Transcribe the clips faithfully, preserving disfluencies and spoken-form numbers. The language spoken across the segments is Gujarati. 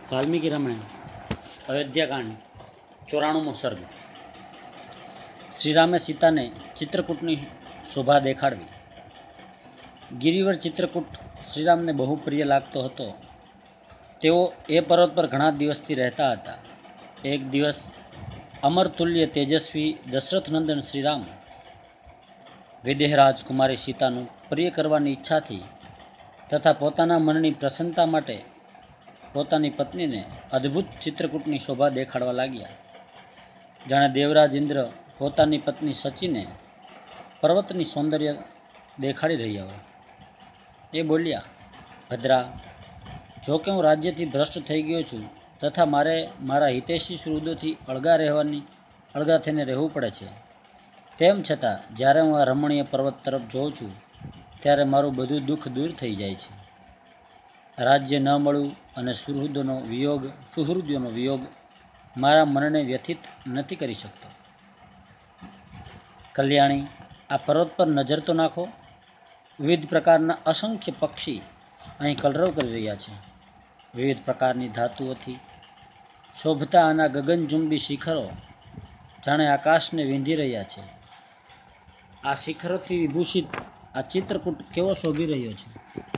વાલ્મીકી રામાયણ અયોધ્યાકાંડ ચોરાણુંમો સર્ગ. શ્રીરામે સીતાને ચિત્રકૂટની શોભા દેખાડવી. ગિરિવર ચિત્રકૂટ શ્રીરામને બહુ પ્રિય લાગતો હતો. તેઓ એ પર્વત પર ઘણા દિવસથી રહેતા હતા. એક દિવસ અમરતુલ્ય તેજસ્વી દશરથનંદન શ્રીરામ વિદેહ રાજકુમારી સીતાનું પ્રિય કરવાની ઈચ્છાથી તથા પોતાના મનની પ્રસન્નતા માટે પોતાની પત્નીને અદ્ભુત ચિત્રકૂટની શોભા દેખાડવા લાગ્યા. જાણે દેવરાજ ઇન્દ્ર પોતાની પત્ની સચીને પર્વતની સૌંદર્ય દેખાડી રહ્યા હોય. એ બોલ્યા, ભદ્રા, જો કે હું રાજ્યથી ભ્રષ્ટ થઈ ગયો છું તથા મારે મારા હિતૈષી સુહૃદોથી અળગા રહેવાની અળગા થઈને રહેવું પડે છે, તેમ છતાં જ્યારે હું આ રમણીય પર્વત તરફ જોઉં છું ત્યારે મારું બધું દુઃખ દૂર થઈ જાય છે. રાજ્ય ન મળવું અને સુહૃદોનો વિયોગ સુહૃદોનો વિયોગ મારા મનને વ્યથિત નથી કરી શકતો. કલ્યાણી, આ પર્વત પર નજર તો નાખો. વિવિધ પ્રકારના અસંખ્ય પક્ષી અહીં કલરવ કરી રહ્યા છે. વિવિધ પ્રકારની ધાતુઓથી શોભતા આના ગગનચુંબી શિખરો જાણે આકાશને વીંધી રહ્યા છે. આ શિખરોથી વિભૂષિત આ ચિત્રકૂટ કેવો શોભી રહ્યો છે.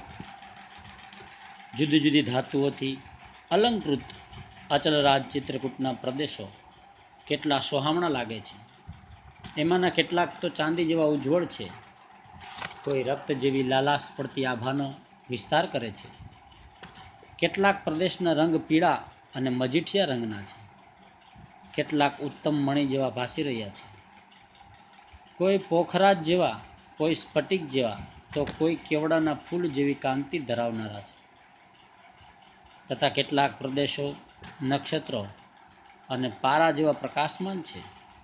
જુદી જુદી ધાતુઓથી અલંકૃત અચલરાજ ચિત્રકૂટના પ્રદેશો કેટલા સોહામણા લાગે છે. એમાંના કેટલાક તો ચાંદી જેવા ઉજ્જવળ છે. કોઈ રક્ત જેવી લાલાશ પડતી આભાનો વિસ્તાર કરે છે. કેટલાક પ્રદેશના રંગ પીળા અને મજીઠિયા રંગના છે. કેટલાક ઉત્તમ મણિ જેવા ભાસી રહ્યા છે. કોઈ પોખરાજ જેવા, કોઈ સ્ફટિક જેવા, તો કોઈ કેવડાના ફૂલ જેવી કાંતિ ધરાવનારા છે. તથા કેટલાક પ્રદેશો નક્ષત્રો અને પારા જેવા પ્રકાશમાન છે.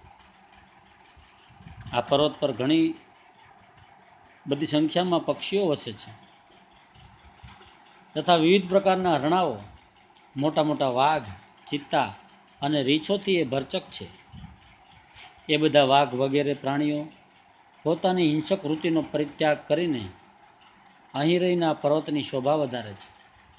આ પર્વત પર ઘણી બધી સંખ્યામાં પક્ષીઓ વસે છે. તથા વિવિધ પ્રકારના હરણાઓ, મોટા મોટા વાઘ, ચિત્તા અને રીંછોથી એ ભરચક છે. એ બધા વાઘ વગેરે પ્રાણીઓ પોતાની હિંસક વૃત્તિનો પરિત્યાગ કરીને અહીં રહીને આ પર્વતની શોભા વધારે છે.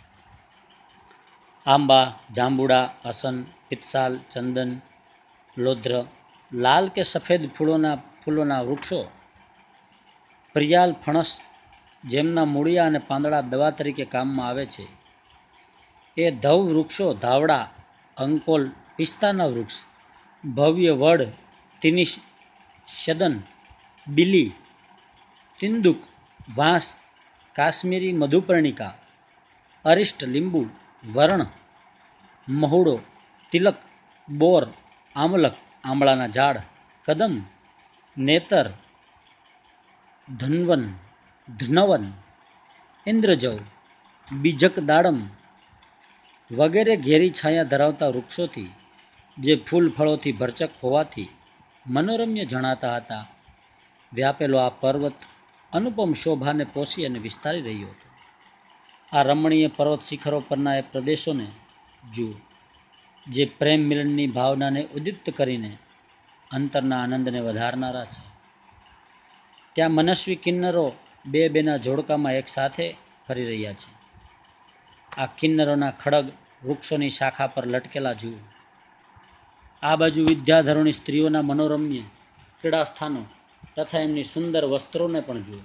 આંબા, જાંબુડા, અસન, પિત્સાલ, ચંદન, લોધ્ર, લાલ કે સફેદ ફૂલોના ફૂલોના વૃક્ષો, પ્રિયાલ, ફણસ જેમના મૂળિયા અને પાંદડા દવા તરીકે કામમાં આવે છે, એ ધવ વૃક્ષો, ધાવડા, અંકોલ, પિસ્તાના વૃક્ષ, ભવ્ય વડ, તિનિશ, શદન, બિલી, તિંદુક, વાંસ, કાશ્મીરી મધુપર્ણિકા, અરિષ્ટ, લીંબુ, વરણ, મહુડો, તિલક, બોર, આમલક, આંબળાના ઝાડ, કદમ, નેતર, ધન્વન, ધ્નવન, ઇન્દ્રજવ, બીજક દાડમ વગેરે ઘેરી છાયા ધરાવતા વૃક્ષોથી જે ફૂલ ફળોથી ભરચક હોવાથી મનોરમ્ય જણાતા હતા, વ્યાપેલો આ પર્વત અનુપમ શોભાને પોષી અને વિસ્તારી રહ્યો હતો. આ રમણીય પર્વત શિખરો પરના એ પ્રદેશોને જુઓ, જે પ્રેમ મિલનની ભાવનાને ઉદ્દીપ્ત કરીને અંતરના આનંદને વધારનારા છે. ત્યાં મનસ્વી કિન્નરો બે બેના જોડકામાં એક સાથે ફરી રહ્યા છે. આ કિન્નરોના ખડગ વૃક્ષોની શાખા પર લટકેલા જુઓ. આ બાજુ વિદ્યાધરોની સ્ત્રીઓના મનોરમ્ય ક્રીડાસ્થાનો તથા એમની સુંદર વસ્ત્રોને પણ જુઓ.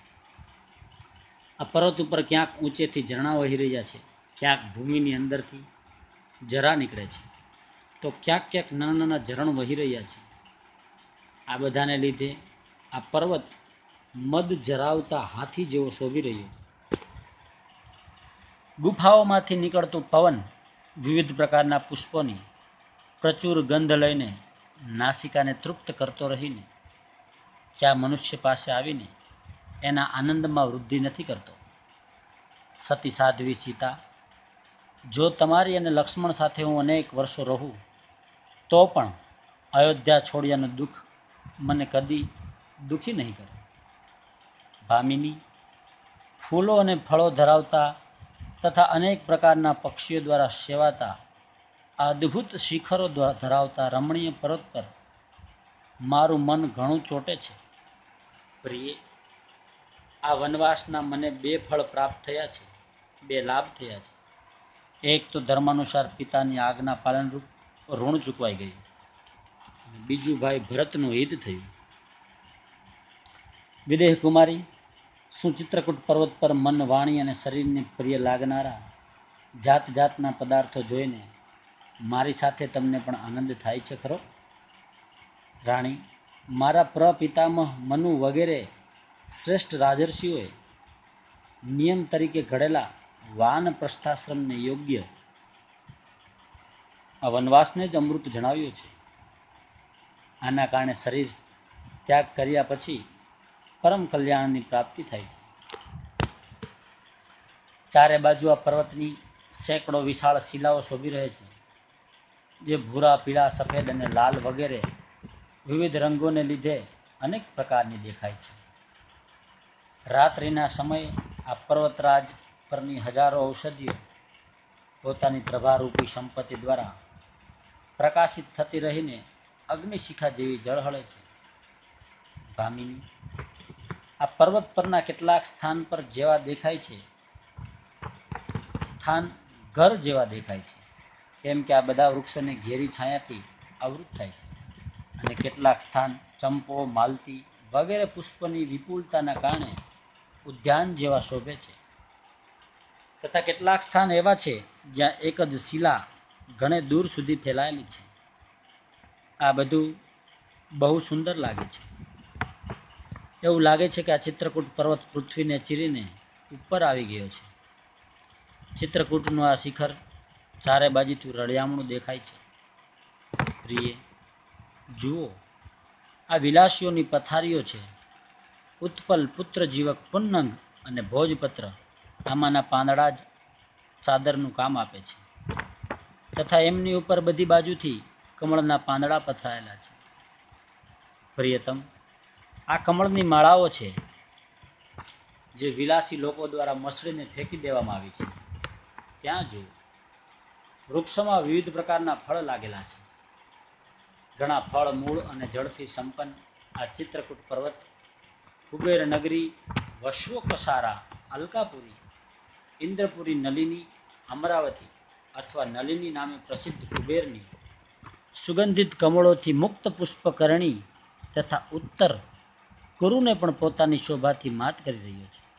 આ પર્વત ઉપર ક્યાંક ઊંચેથી ઝરણા વહી રહ્યા છે, ક્યાંક ભૂમિની અંદરથી ઝરા નીકળે છે, તો ક્યાંક ક્યાંક નાના નાના ઝરણ વહી રહ્યા છે. આ બધાને લીધે આ પર્વત મદ જરાવતા હાથી જેવો શોભી રહ્યો છે. ગુફાઓમાંથી નીકળતું પવન વિવિધ પ્રકારના પુષ્પોની પ્રચુર ગંધ લઈને નાસિકાને તૃપ્ત કરતો રહીને ક્યાં મનુષ્ય પાસે આવીને એના આનંદમાં વૃદ્ધિ નથી કરતો. સતી સાધ્વી સીતા, જો તમારી અને લક્ષ્મણ સાથે હું અનેક વર્ષો રહું તો પણ અયોધ્યા છોડ્યાનું દુઃખ મને કદી દુઃખી નહીં કરે. ભામિની, ફૂલો અને ફળો ધરાવતા તથા અનેક પ્રકારના પક્ષીઓ દ્વારા સેવાતા આ અદ્ભુત શિખરો ધરાવતા રમણીય પર્વત પર મારું મન ઘણું ચોટે છે. પ્રિય, આ વનવાસના મને બે ફળ પ્રાપ્ત થયા છે, બે લાભ થયા છે. એક તો ધર્માનુસાર પિતાની આજ્ઞા પાલનરૂપ ઋણ ચૂકવાઈ ગયું, બીજું ભાઈ ભરતનું હિત થયું. વિદેહ કુમારી, શું ચિત્રકૂટ પર્વત પર મન, વાણી અને શરીરને પ્રિય લાગનારા જાત જાતના પદાર્થો જોઈને મારી સાથે તમને પણ આનંદ થાય છે ખરો? રાણી, મારા પ્રપિતામહ મનુ વગેરે શ્રેષ્ઠ રાજર્ષિઓએ નિયમ તરીકે ઘડેલા વાન પ્રસ્થાશ્રમને યોગ્ય આ વનવાસને જ અમૃત જણાવ્યું છે. આના કારણે શરીર ત્યાગ કર્યા પછી પરમ કલ્યાણની પ્રાપ્તિ થાય છે. ચારે બાજુ આ પર્વતની સેંકડો વિશાળ શિલાઓ શોભી રહે છે, જે ભૂરા, પીળા, સફેદ અને લાલ વગેરે વિવિધ રંગોને લીધે અનેક પ્રકારની દેખાય છે. રાત્રિના સમયે આ પર્વતરાજ પરની હજારો ઔષધિઓ પોતાની પ્રભારૂપી સંપત્તિ દ્વારા પ્રકાશિત થતી રહીને અગ્નિશિખા જેવી ઝળહળે છે. ભામિની, આ પર્વત પરના કેટલાક સ્થાન પર જેવા દેખાય છે સ્થાન ઘર જેવા દેખાય છે, કેમ કે આ બધા વૃક્ષોને ઘેરી છાયાથી આવૃત થાય છે, અને કેટલાક સ્થાન ચંપો, માલતી વગેરે પુષ્પની વિપુલતાના કારણે ઉદ્યાન જેવા શોભે છે, તથા કેટલાક સ્થાન એવા છે જ્યાં એક જ શિલા ઘણે દૂર સુધી ફેલાયેલી છે. આ બધું બહુ સુંદર લાગે છે. એવું લાગે છે કે આ ચિત્રકૂટ પર્વત પૃથ્વીને ચીરીને ઉપર આવી ગયો છે. ચિત્રકૂટનું આ શિખર ચારે બાજુથી રળિયામણું દેખાય છે. પ્રિય, જુઓ, આ વિલાસીઓની પથારીઓ છે. ઉત્પલ, પુત્ર જીવક, પુન્નંગ અને ભોજપત્ર આમાંના પાંદડા જ ચાદરનું કામ આપે છે, તથા એમની ઉપર બધી બાજુથી કમળના પાંદડા પથરાયેલા છે. પ્રિયતમ, આ કમળની માળાઓ છે જે વિલાસી લોકો દ્વારા મસળીને ફેંકી દેવામાં આવી છે. ત્યાં જુઓ, વૃક્ષોમાં વિવિધ પ્રકારના ફળ લાગેલા છે. ઘણા ફળ, મૂળ અને જળથી સંપન્ન આ ચિત્રકૂટ પર્વત કુબેર નગરી, વશ્વકસારા, અલકાપુરી, ઇન્દ્રપુરી, નલિની, અમરાવતી અથવા નલિની નામે પ્રસિદ્ધ કુબેરની સુગંધિત કમળોથી મુક્ત પુષ્પકરણી તથા ઉત્તર કુરુને પણ પોતાની શોભાથી માત કરી રહ્યો છે.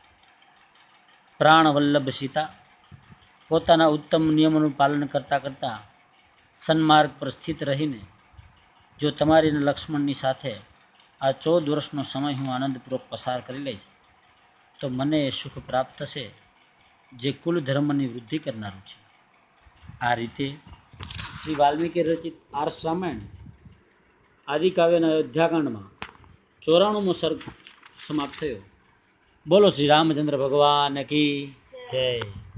પ્રાણવલ્લભ સીતા પોતાના ઉત્તમ નિયમોનું પાલન કરતા કરતા સન્માર્ગ પર સ્થિત રહીને જો તમારી અને લક્ષ્મણની સાથે આ ચૌદ વર્ષનો સમય હું આનંદપૂર્વક પસાર કરી લઈશ તો મને એ સુખ પ્રાપ્ત થશે જે કુલ ધર્મની વૃદ્ધિ કરનારું છે. આ રીતે શ્રી વાલ્મીકી રચિત આર્ષ રામાયણ આદિકાવ્યના અયોધ્યાકાંડમાં ચોરાણુંમો સર્ગ સમાપ્ત થયો. બોલો શ્રી રામચંદ્ર ભગવાન કી જય.